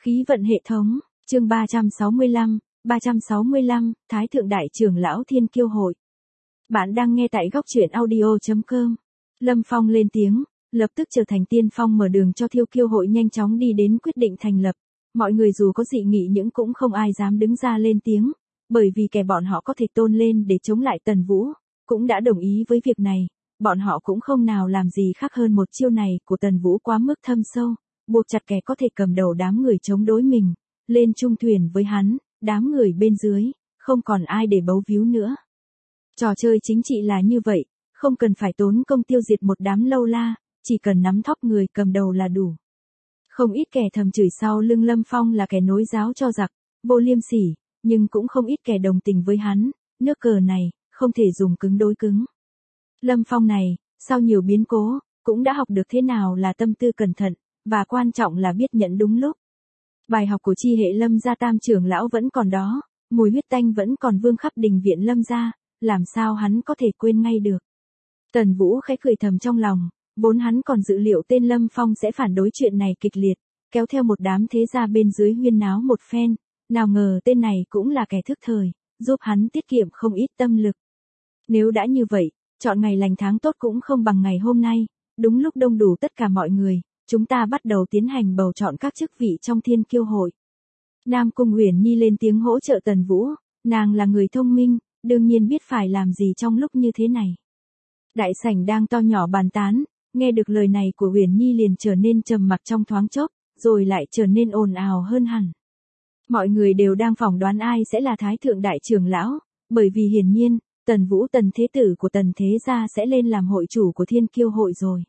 Khí vận hệ thống, chương 365, Thái Thượng Đại Trưởng Lão Thiên Kiêu Hội. Bạn đang nghe tại góc truyện audio.com. Lâm Phong lên tiếng, lập tức trở thành tiên phong mở đường cho Thiên Kiêu Hội nhanh chóng đi đến quyết định thành lập. Mọi người dù có dị nghị nhưng cũng không ai dám đứng ra lên tiếng, bởi vì kẻ bọn họ có thể tôn lên để chống lại Tần Vũ, cũng đã đồng ý với việc này. Bọn họ cũng không nào làm gì khác hơn một chiêu này của Tần Vũ quá mức thâm sâu, buộc chặt kẻ có thể cầm đầu đám người chống đối mình, lên chung thuyền với hắn, đám người bên dưới, không còn ai để bấu víu nữa. Trò chơi chính trị là như vậy, không cần phải tốn công tiêu diệt một đám lâu la, chỉ cần nắm thóp người cầm đầu là đủ. Không ít kẻ thầm chửi sau lưng Lâm Phong là kẻ nối giáo cho giặc, vô liêm sỉ, nhưng cũng không ít kẻ đồng tình với hắn, nước cờ này, không thể dùng cứng đối cứng. Lâm Phong này, sau nhiều biến cố, cũng đã học được thế nào là tâm tư cẩn thận, và quan trọng là biết nhận đúng lúc. Bài học của chi hệ Lâm gia tam trưởng lão vẫn còn đó, mùi huyết tanh vẫn còn vương khắp đình viện Lâm gia, làm sao hắn có thể quên ngay được. Tần Vũ khẽ cười thầm trong lòng, vốn hắn còn dự liệu tên Lâm Phong sẽ phản đối chuyện này kịch liệt, kéo theo một đám thế gia bên dưới huyên náo một phen, nào ngờ tên này cũng là kẻ thức thời, giúp hắn tiết kiệm không ít tâm lực. Nếu đã như vậy, chọn ngày lành tháng tốt cũng không bằng ngày hôm nay, đúng lúc đông đủ tất cả mọi người, chúng ta bắt đầu tiến hành bầu chọn các chức vị trong Thiên Kiêu Hội. Nam Cung Uyển Nhi lên tiếng hỗ trợ Tần Vũ, nàng là người thông minh, đương nhiên biết phải làm gì trong lúc như thế này. Đại sảnh đang to nhỏ bàn tán, nghe được lời này của Uyển Nhi liền trở nên trầm mặc trong thoáng chốc, rồi lại trở nên ồn ào hơn hẳn. Mọi người đều đang phỏng đoán ai sẽ là Thái Thượng Đại Trưởng Lão, bởi vì hiển nhiên, Tần Vũ Tần Thế Tử của Tần Thế Gia sẽ lên làm hội chủ của Thiên Kiêu Hội rồi.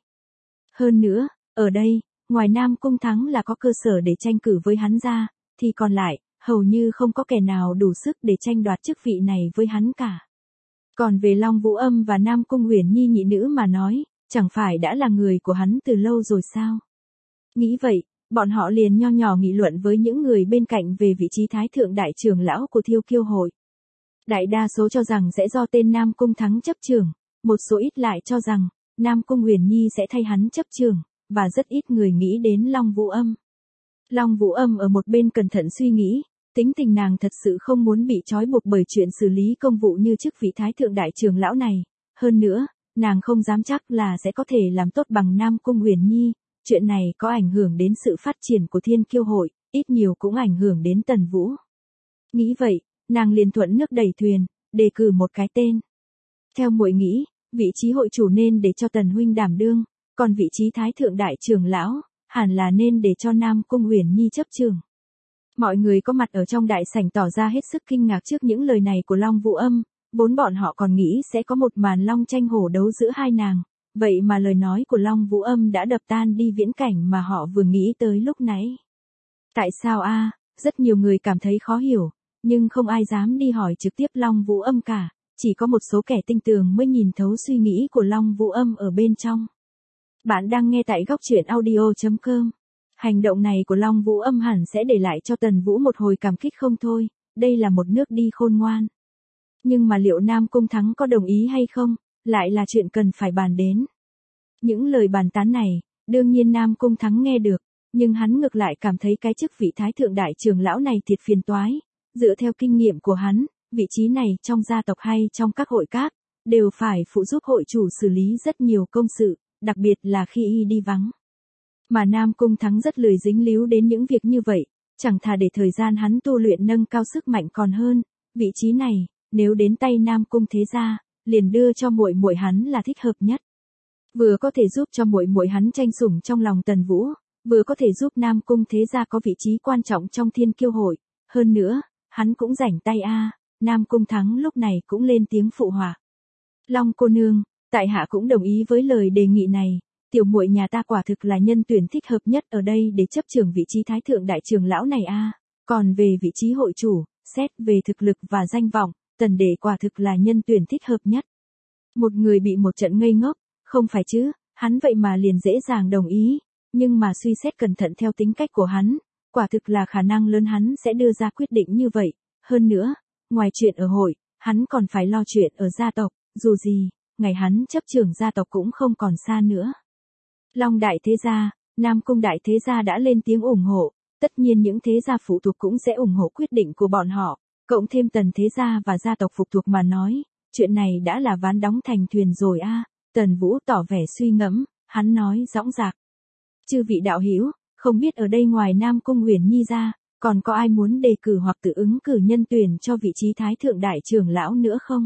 Hơn nữa, ở đây, ngoài Nam Cung Thắng là có cơ sở để tranh cử với hắn ra, thì còn lại, hầu như không có kẻ nào đủ sức để tranh đoạt chức vị này với hắn cả. Còn về Long Vũ Âm và Nam Cung Uyển Nhi nhị nữ mà nói, chẳng phải đã là người của hắn từ lâu rồi sao? Nghĩ vậy, bọn họ liền nho nhỏ nghị luận với những người bên cạnh về vị trí Thái Thượng Đại Trưởng Lão của Thiên Kiêu Hội. Đại đa số cho rằng sẽ do tên Nam Cung Thắng chấp trưởng, một số ít lại cho rằng, Nam Cung Uyển Nhi sẽ thay hắn chấp trưởng, và rất ít người nghĩ đến Long Vũ Âm. Long Vũ Âm ở một bên cẩn thận suy nghĩ, tính tình nàng thật sự không muốn bị trói buộc bởi chuyện xử lý công vụ như chức vị Thái Thượng Đại Trưởng Lão này. Hơn nữa, nàng không dám chắc là sẽ có thể làm tốt bằng Nam Cung Uyển Nhi, chuyện này có ảnh hưởng đến sự phát triển của Thiên Kiêu Hội, ít nhiều cũng ảnh hưởng đến Tần Vũ. Nghĩ vậy, nàng liền thuận nước đẩy thuyền, đề cử một cái tên. Theo muội nghĩ, vị trí hội chủ nên để cho Tần huynh đảm đương, còn vị trí Thái Thượng Đại Trưởng Lão, hẳn là nên để cho Nam Cung Uyển Nhi chấp trưởng. Mọi người có mặt ở trong đại sảnh tỏ ra hết sức kinh ngạc trước những lời này của Long Vũ Âm, vốn bọn họ còn nghĩ sẽ có một màn long tranh hổ đấu giữa hai nàng, vậy mà lời nói của Long Vũ Âm đã đập tan đi viễn cảnh mà họ vừa nghĩ tới lúc nãy. Tại sao a? Rất nhiều người cảm thấy khó hiểu, nhưng không ai dám đi hỏi trực tiếp Long Vũ Âm cả, chỉ có một số kẻ tinh tường mới nhìn thấu suy nghĩ của Long Vũ Âm ở bên trong. Bạn đang nghe tại góc truyện audio.com. Hành động này của Long Vũ Âm hẳn sẽ để lại cho Tần Vũ một hồi cảm kích không thôi, đây là một nước đi khôn ngoan. Nhưng mà liệu Nam Cung Thắng có đồng ý hay không, lại là chuyện cần phải bàn đến. Những lời bàn tán này, đương nhiên Nam Cung Thắng nghe được, nhưng hắn ngược lại cảm thấy cái chức vị Thái Thượng Đại Trưởng Lão này thiệt phiền toái. Dựa theo kinh nghiệm của hắn, vị trí này trong gia tộc hay trong các hội các, đều phải phụ giúp hội chủ xử lý rất nhiều công sự, đặc biệt là khi y đi vắng. Mà Nam Cung Thắng rất lười dính líu đến những việc như vậy, chẳng thà để thời gian hắn tu luyện nâng cao sức mạnh còn hơn, vị trí này, nếu đến tay Nam Cung Thế Gia, liền đưa cho muội muội hắn là thích hợp nhất. Vừa có thể giúp cho muội muội hắn tranh sủng trong lòng Tần Vũ, vừa có thể giúp Nam Cung Thế Gia có vị trí quan trọng trong Thiên Kiêu Hội, hơn nữa, hắn cũng rảnh tay Nam Cung Thắng lúc này cũng lên tiếng phụ họa. Long cô nương, tại hạ cũng đồng ý với lời đề nghị này, tiểu muội nhà ta quả thực là nhân tuyển thích hợp nhất ở đây để chấp trưởng vị trí Thái Thượng Đại Trưởng Lão này còn về vị trí hội chủ, xét về thực lực và danh vọng, Tần đệ quả thực là nhân tuyển thích hợp nhất. Một người bị một trận ngây ngốc, không phải chứ, hắn vậy mà liền dễ dàng đồng ý, nhưng mà suy xét cẩn thận theo tính cách của hắn, quả thực là khả năng lớn hắn sẽ đưa ra quyết định như vậy, hơn nữa, ngoài chuyện ở hội, hắn còn phải lo chuyện ở gia tộc, dù gì, ngày hắn chấp trưởng gia tộc cũng không còn xa nữa. Long Đại Thế Gia, Nam Cung Đại Thế Gia đã lên tiếng ủng hộ, tất nhiên những thế gia phụ thuộc cũng sẽ ủng hộ quyết định của bọn họ, cộng thêm Tần thế gia và gia tộc phụ thuộc mà nói, chuyện này đã là ván đóng thành thuyền rồi a. Tần Vũ tỏ vẻ suy ngẫm, hắn nói dõng dạc. Chư vị đạo hữu, không biết ở đây ngoài Nam Cung Uyển Nhi ra, còn có ai muốn đề cử hoặc tự ứng cử nhân tuyển cho vị trí Thái Thượng Đại Trưởng Lão nữa không?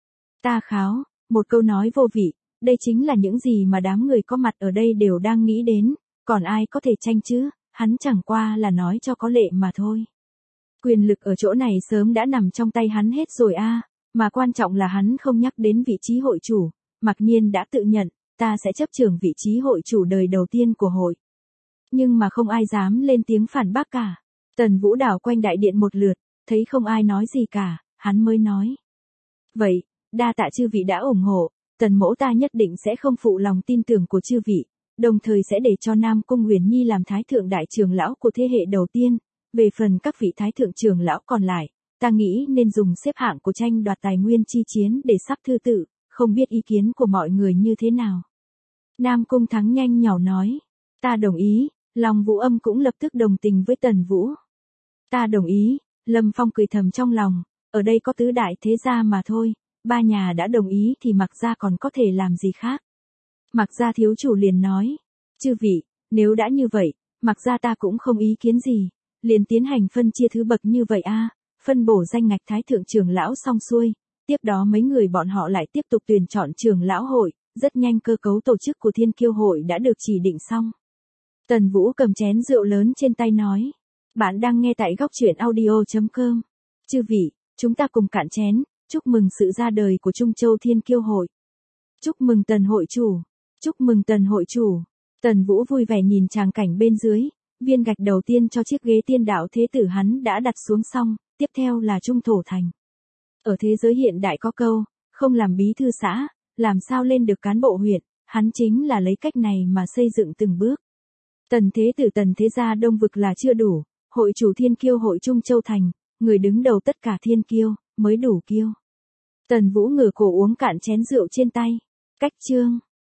Ta kháo, một câu nói vô vị, đây chính là những gì mà đám người có mặt ở đây đều đang nghĩ đến, còn ai có thể tranh chứ, hắn chẳng qua là nói cho có lệ mà thôi. Quyền lực ở chỗ này sớm đã nằm trong tay hắn hết rồi a, mà quan trọng là hắn không nhắc đến vị trí hội chủ, Mặc Nhiên đã tự nhận, ta sẽ chấp trưởng vị trí hội chủ đời đầu tiên của hội. Nhưng mà không ai dám lên tiếng phản bác cả. Tần Vũ đảo quanh đại điện một lượt, thấy không ai nói gì cả, hắn mới nói. Vậy, đa tạ chư vị đã ủng hộ, Tần mỗ ta nhất định sẽ không phụ lòng tin tưởng của chư vị, đồng thời sẽ để cho Nam Cung Uyển Nhi làm Thái Thượng Đại Trưởng Lão của thế hệ đầu tiên. Về phần các vị Thái Thượng Trưởng Lão còn lại, ta nghĩ nên dùng xếp hạng của tranh đoạt tài nguyên chi chiến để sắp thứ tự, không biết ý kiến của mọi người như thế nào. Nam Cung Thắng nhanh nhỏ nói, ta đồng ý, Long Vũ Âm cũng lập tức đồng tình với Tần Vũ. Ta đồng ý, Lâm Phong cười thầm trong lòng, ở đây có tứ đại thế gia mà thôi, ba nhà đã đồng ý thì Mạc gia còn có thể làm gì khác. Mạc gia thiếu chủ liền nói, chư vị, nếu đã như vậy, Mạc gia ta cũng không ý kiến gì, liền tiến hành phân chia thứ bậc như vậy a, phân bổ danh ngạch Thái Thượng Trưởng Lão xong xuôi, tiếp đó mấy người bọn họ lại tiếp tục tuyển chọn trưởng lão hội, rất nhanh cơ cấu tổ chức của Thiên Kiêu hội đã được chỉ định xong. Tần Vũ cầm chén rượu lớn trên tay nói, bạn đang nghe tại góc truyện audio.com. Chư vị, chúng ta cùng cạn chén, chúc mừng sự ra đời của Trung Châu Thiên Kiêu hội. Chúc mừng Tần hội chủ, chúc mừng Tần hội chủ. Tần Vũ vui vẻ nhìn tràng cảnh bên dưới, viên gạch đầu tiên cho chiếc ghế tiên đạo thế tử hắn đã đặt xuống xong, tiếp theo là Trung Thổ Thành. Ở thế giới hiện đại có câu, không làm bí thư xã, làm sao lên được cán bộ huyện, hắn chính là lấy cách này mà xây dựng từng bước. Tần thế tử Tần thế gia Đông vực là chưa đủ, hội chủ Thiên Kiêu hội Trung Châu Thành, người đứng đầu tất cả Thiên Kiêu, mới đủ kiêu. Tần Vũ ngửa cổ uống cạn chén rượu trên tay. Cách chương.